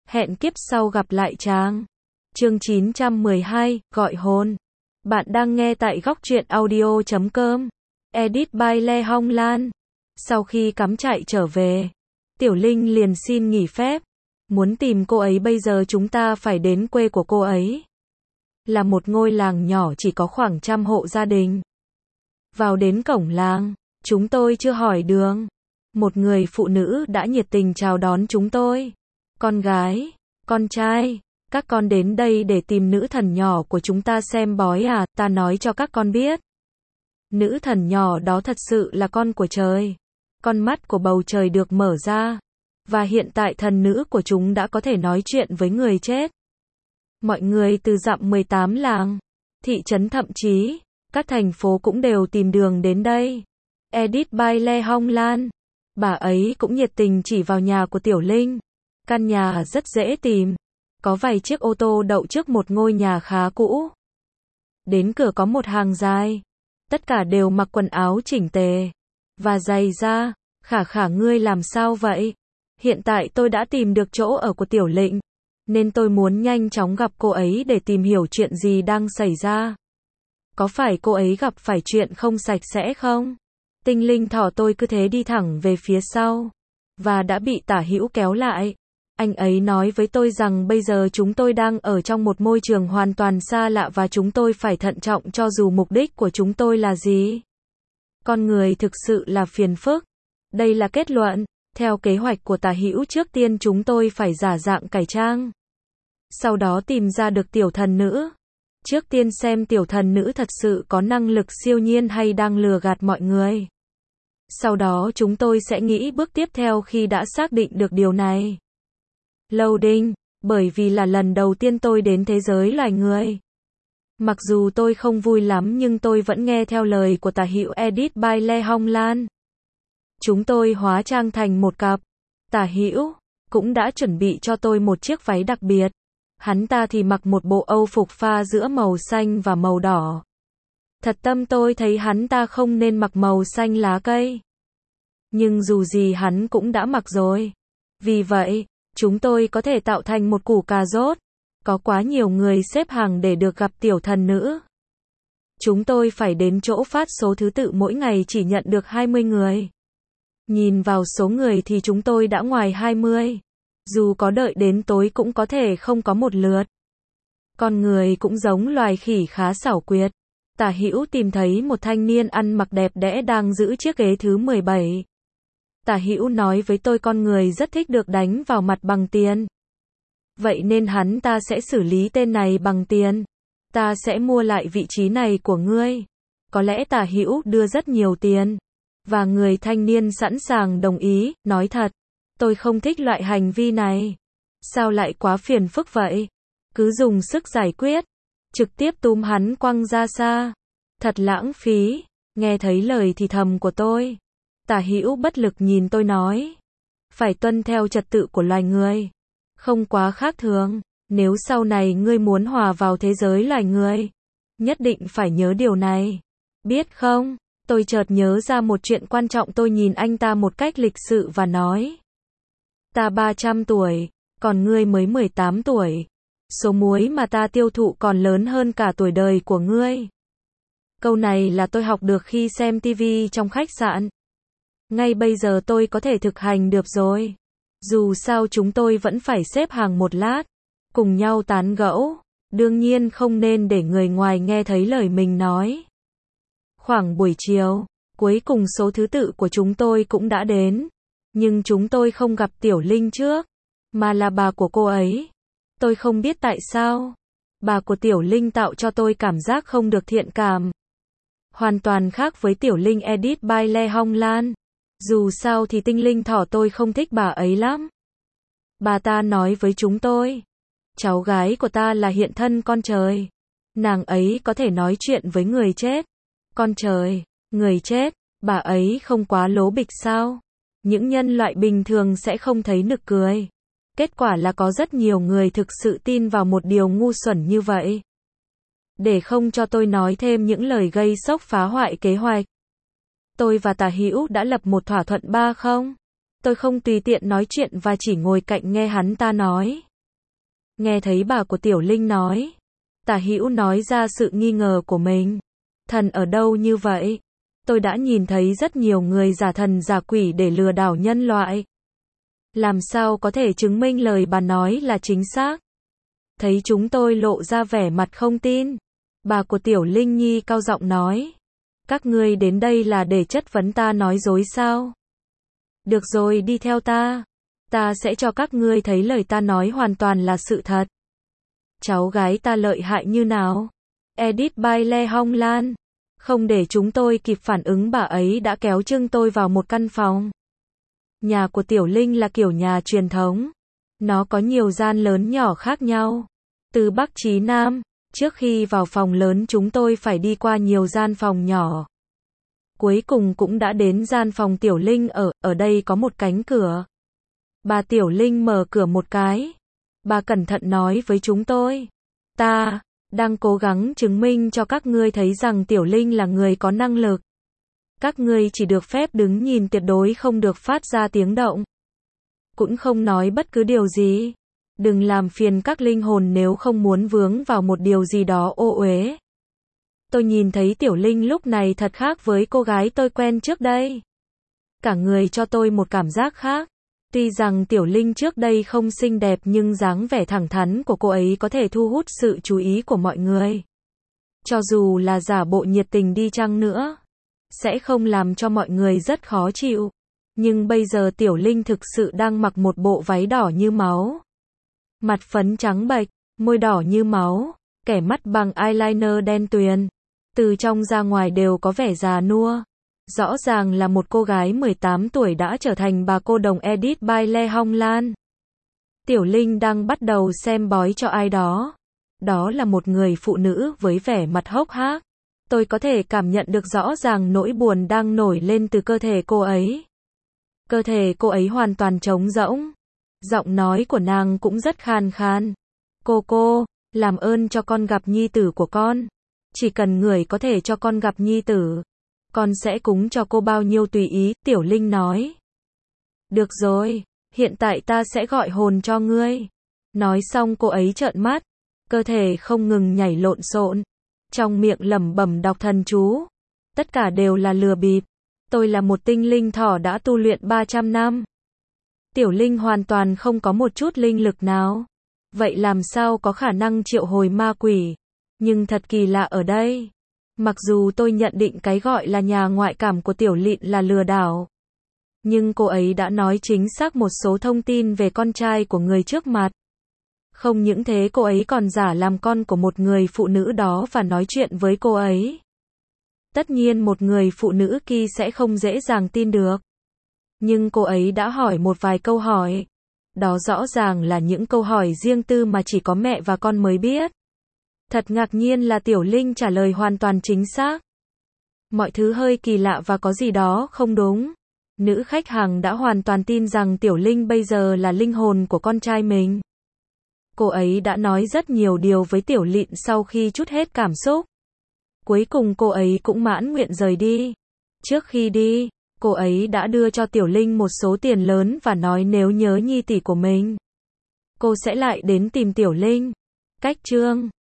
Hẹn kiếp sau gặp lại chàng. Chương 912, gọi hồn. Bạn đang nghe tại góc truyện audio.com. Edit by Lê Hong Lan. Sau khi cắm trại trở về, Tiểu Linh liền xin nghỉ phép. Muốn tìm cô ấy bây giờ chúng ta phải đến quê của cô ấy. Là một ngôi làng nhỏ chỉ có khoảng 100 hộ gia đình. Vào đến cổng làng, chúng tôi chưa hỏi đường. Một người phụ nữ đã nhiệt tình chào đón chúng tôi. Con gái, con trai, các con đến đây để tìm nữ thần nhỏ của chúng ta xem bói à, ta nói cho các con biết. Nữ thần nhỏ đó thật sự là con của trời. Con mắt của bầu trời được mở ra. Và hiện tại thần nữ của chúng đã có thể nói chuyện với người chết. Mọi người từ dặm 18 làng, thị trấn thậm chí, các thành phố cũng đều tìm đường đến đây. Edit by Lê Hong Lan. Bà ấy cũng nhiệt tình chỉ vào nhà của Tiểu Linh. Căn nhà rất dễ tìm. Có vài chiếc ô tô đậu trước một ngôi nhà khá cũ. Đến cửa có một hàng dài. Tất cả đều mặc quần áo chỉnh tề. Và giày da. Khả ngươi làm sao vậy? Hiện tại tôi đã tìm được chỗ ở của Tiểu Linh. Nên tôi muốn nhanh chóng gặp cô ấy để tìm hiểu chuyện gì đang xảy ra. Có phải cô ấy gặp phải chuyện không sạch sẽ không? Tinh linh thỏ tôi cứ thế đi thẳng về phía sau. Và đã bị Tả Hữu kéo lại. Anh ấy nói với tôi rằng bây giờ chúng tôi đang ở trong một môi trường hoàn toàn xa lạ và chúng tôi phải thận trọng cho dù mục đích của chúng tôi là gì. Con người thực sự là phiền phức. Đây là kết luận. Theo kế hoạch của Tả Hữu, trước tiên chúng tôi phải giả dạng cải trang. Sau đó tìm ra được tiểu thần nữ. Trước tiên xem tiểu thần nữ thật sự có năng lực siêu nhiên hay đang lừa gạt mọi người. Sau đó chúng tôi sẽ nghĩ bước tiếp theo khi đã xác định được điều này. Loading, bởi vì là lần đầu tiên tôi đến thế giới loài người. Mặc dù tôi không vui lắm nhưng tôi vẫn nghe theo lời của Tả Hữu. Edit by Lê Hong Lan. Chúng tôi hóa trang thành một cặp. Tả Hữu cũng đã chuẩn bị cho tôi một chiếc váy đặc biệt. Hắn ta thì mặc một bộ âu phục pha giữa màu xanh và màu đỏ. Thật tâm tôi thấy hắn ta không nên mặc màu xanh lá cây. Nhưng dù gì hắn cũng đã mặc rồi. Vì vậy, chúng tôi có thể tạo thành một củ cà rốt. Có quá nhiều người xếp hàng để được gặp tiểu thần nữ. Chúng tôi phải đến chỗ phát số thứ tự mỗi ngày chỉ nhận được 20 người. Nhìn vào số người thì chúng tôi đã ngoài 20. Dù có đợi đến tối cũng có thể không có một lượt. Con người cũng giống loài khỉ khá xảo quyệt. Tả Hữu tìm thấy một thanh niên ăn mặc đẹp đẽ đang giữ chiếc ghế thứ 17. Tả Hữu nói với tôi con người rất thích được đánh vào mặt bằng tiền. Vậy nên hắn ta sẽ xử lý tên này bằng tiền. Ta sẽ mua lại vị trí này của ngươi. Có lẽ Tả Hữu đưa rất nhiều tiền. Và người thanh niên sẵn sàng đồng ý, nói thật. Tôi không thích loại hành vi này. Sao lại quá phiền phức vậy? Cứ dùng sức giải quyết. Trực tiếp túm hắn quăng ra xa. Thật lãng phí. Nghe thấy lời thì thầm của tôi. Tả Hữu bất lực nhìn tôi nói. Phải tuân theo trật tự của loài người. Không quá khác thường. Nếu sau này ngươi muốn hòa vào thế giới loài người. Nhất định phải nhớ điều này. Biết không? Tôi chợt nhớ ra một chuyện quan trọng. Tôi nhìn anh ta một cách lịch sự và nói. Ta 300 tuổi. Còn ngươi mới 18 tuổi. Số muối mà ta tiêu thụ còn lớn hơn cả tuổi đời của ngươi. Câu này là tôi học được khi xem TV trong khách sạn. Ngay bây giờ tôi có thể thực hành được rồi. Dù sao chúng tôi vẫn phải xếp hàng một lát. Cùng nhau tán gẫu. Đương nhiên không nên để người ngoài nghe thấy lời mình nói. Khoảng buổi chiều, cuối cùng số thứ tự của chúng tôi cũng đã đến. Nhưng chúng tôi không gặp Tiểu Linh trước. Mà là bà của cô ấy. Tôi không biết tại sao. Bà của Tiểu Linh tạo cho tôi cảm giác không được thiện cảm. Hoàn toàn khác với Tiểu Linh. Edit by Lê Hong Lan. Dù sao thì tinh linh thỏ tôi không thích bà ấy lắm. Bà ta nói với chúng tôi. Cháu gái của ta là hiện thân con trời. Nàng ấy có thể nói chuyện với người chết. Con trời, người chết, bà ấy không quá lố bịch sao? Những nhân loại bình thường sẽ không thấy nực cười. Kết quả là có rất nhiều người thực sự tin vào một điều ngu xuẩn như vậy. Để không cho tôi nói thêm những lời gây sốc phá hoại kế hoạch. Tôi và Tả Hữu đã lập một thỏa thuận 3-0. Tôi không tùy tiện nói chuyện và chỉ ngồi cạnh nghe hắn ta nói. Nghe thấy bà của Tiểu Linh nói. Tả Hữu nói ra sự nghi ngờ của mình. Thần ở đâu như vậy? Tôi đã nhìn thấy rất nhiều người giả thần giả quỷ để lừa đảo nhân loại. Làm sao có thể chứng minh lời bà nói là chính xác? Thấy chúng tôi lộ ra vẻ mặt không tin. Bà của Tiểu Linh Nhi cao giọng nói. Các ngươi đến đây là để chất vấn ta nói dối sao? Được rồi, đi theo ta. Ta sẽ cho các ngươi thấy lời ta nói hoàn toàn là sự thật. Cháu gái ta lợi hại như nào? Edit by Lê Hong Lan. Không để chúng tôi kịp phản ứng, bà ấy đã kéo chân tôi vào một căn phòng. Nhà của Tiểu Linh là kiểu nhà truyền thống. Nó có nhiều gian lớn nhỏ khác nhau. Từ Bắc chí Nam, trước khi vào phòng lớn chúng tôi phải đi qua nhiều gian phòng nhỏ. Cuối cùng cũng đã đến gian phòng Tiểu Linh ở đây có một cánh cửa. Bà Tiểu Linh mở cửa một cái. Bà cẩn thận nói với chúng tôi. Ta đang cố gắng chứng minh cho các ngươi thấy rằng Tiểu Linh là người có năng lực. Các ngươi chỉ được phép đứng nhìn, tuyệt đối không được phát ra tiếng động. Cũng không nói bất cứ điều gì. Đừng làm phiền các linh hồn nếu không muốn vướng vào một điều gì đó ô uế. Tôi nhìn thấy Tiểu Linh lúc này thật khác với cô gái tôi quen trước đây. Cả người cho tôi một cảm giác khác. Tuy rằng Tiểu Linh trước đây không xinh đẹp nhưng dáng vẻ thẳng thắn của cô ấy có thể thu hút sự chú ý của mọi người. Cho dù là giả bộ nhiệt tình đi chăng nữa, sẽ không làm cho mọi người rất khó chịu. Nhưng bây giờ Tiểu Linh thực sự đang mặc một bộ váy đỏ như máu. Mặt phấn trắng bệch, môi đỏ như máu, kẻ mắt bằng eyeliner đen tuyền. Từ trong ra ngoài đều có vẻ già nua. Rõ ràng là một cô gái 18 tuổi đã trở thành bà cô đồng Edit by Lê Hong Lan. Tiểu Linh đang bắt đầu xem bói cho ai đó. Đó là một người phụ nữ với vẻ mặt hốc hác. Tôi có thể cảm nhận được rõ ràng nỗi buồn đang nổi lên từ cơ thể cô ấy. Cơ thể cô ấy hoàn toàn trống rỗng. Giọng nói của nàng cũng rất khan khan. Cô, làm ơn cho con gặp nhi tử của con. Chỉ cần người có thể cho con gặp nhi tử, con sẽ cúng cho cô bao nhiêu tùy ý, Tiểu Linh nói. Được rồi, hiện tại ta sẽ gọi hồn cho ngươi. Nói xong cô ấy trợn mắt, cơ thể không ngừng nhảy lộn xộn, trong miệng lẩm bẩm đọc thần chú. Tất cả đều là lừa bịp. Tôi là một tinh linh thỏ đã tu luyện 300 năm. Tiểu Linh hoàn toàn không có một chút linh lực nào. Vậy làm sao có khả năng triệu hồi ma quỷ? Nhưng thật kỳ lạ ở đây. Mặc dù tôi nhận định cái gọi là nhà ngoại cảm của Tiểu Lịn là lừa đảo, nhưng cô ấy đã nói chính xác một số thông tin về con trai của người trước mặt. Không những thế cô ấy còn giả làm con của một người phụ nữ đó và nói chuyện với cô ấy. Tất nhiên một người phụ nữ kia sẽ không dễ dàng tin được. Nhưng cô ấy đã hỏi một vài câu hỏi. Đó rõ ràng là những câu hỏi riêng tư mà chỉ có mẹ và con mới biết. Thật ngạc nhiên là Tiểu Linh trả lời hoàn toàn chính xác. Mọi thứ hơi kỳ lạ và có gì đó không đúng. Nữ khách hàng đã hoàn toàn tin rằng Tiểu Linh bây giờ là linh hồn của con trai mình. Cô ấy đã nói rất nhiều điều với Tiểu Lịn sau khi trút hết cảm xúc. Cuối cùng cô ấy cũng mãn nguyện rời đi. Trước khi đi, cô ấy đã đưa cho Tiểu Linh một số tiền lớn và nói nếu nhớ nhi tỷ của mình, cô sẽ lại đến tìm Tiểu Linh. Cách chương